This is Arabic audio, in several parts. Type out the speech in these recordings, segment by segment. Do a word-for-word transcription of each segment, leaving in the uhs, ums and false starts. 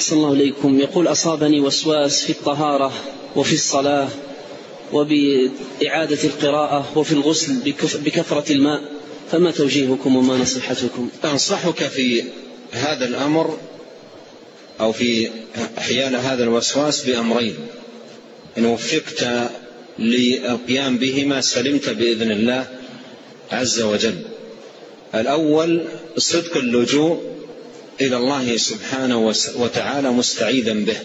أحسن الله إليكم. يقول: أصابني وسواس في الطهارة وفي الصلاة وبإعادة القراءة وفي الغسل بكثرة الماء، فما توجيهكم وما نصيحتكم؟ أنصحك في هذا الأمر أو في حيال هذا الوسواس بأمرين: إن وفقت للقيام بهما سلمت بإذن الله عز وجل. الأول صدق اللجوء إلى الله سبحانه وتعالى مستعيذا به،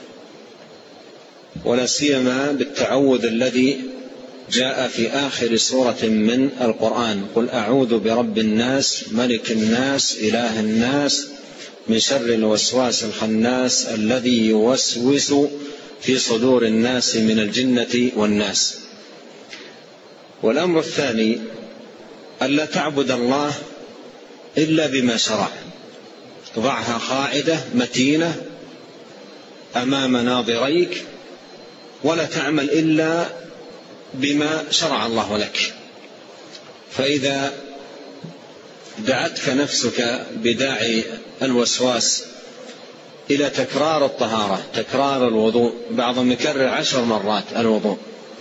ولا سيما بالتعوذ الذي جاء في آخر سورة من القرآن: قل أعوذ برب الناس ملك الناس إله الناس من شر الوسواس الخناس الذي يوسوس في صدور الناس من الجنة والناس. والأمر الثاني: ألا تعبد الله إلا بما شرع. ضعها قاعدة متينة أمام ناظريك، ولا تعمل إلا بما شرع الله لك. فإذا دعتك نفسك بداعي الوسواس إلى تكرار الطهارة، تكرار الوضوء، بعضهم يكرر عشر مرات الوضوء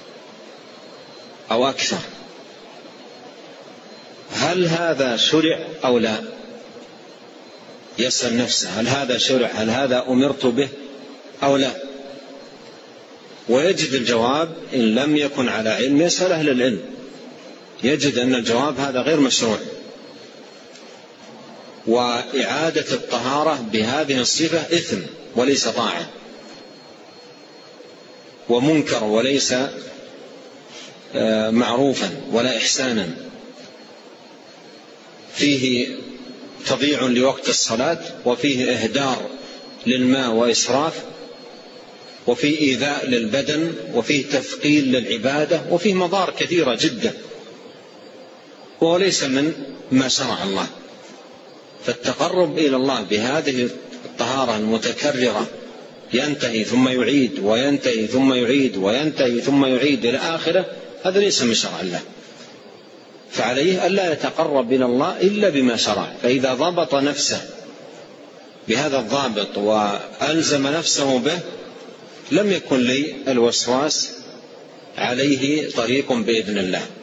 أو أكثر، هل هذا شرع أو لا؟ يسأل نفسه: هل هذا شرع؟ هل هذا أمرت به أو لا؟ ويجد الجواب إن لم يكن على علم يسأل أهل العلم، يجد أن الجواب هذا غير مشروع. وإعادة الطهارة بهذه الصفة إثم وليس طاعة، ومنكر وليس معروفا ولا إحسانا، فيه تضييع لوقت الصلاة، وفيه إهدار للماء وإسراف، وفيه إيذاء للبدن، وفيه تثقيل للعبادة، وفيه مضار كثيرة جدا، وهو ليس من ما شرع الله. فالتقرب إلى الله بهذه الطهارة المتكررة ينتهي ثم يعيد وينتهي ثم يعيد وينتهي ثم يعيد إلى آخره، هذا ليس من شرع الله. فعليه ألا يتقرب إلى الله إلا بما شرع. فإذا ضبط نفسه بهذا الضابط وألزم نفسه به لم يكن لي الوسواس عليه طريق بإذن الله.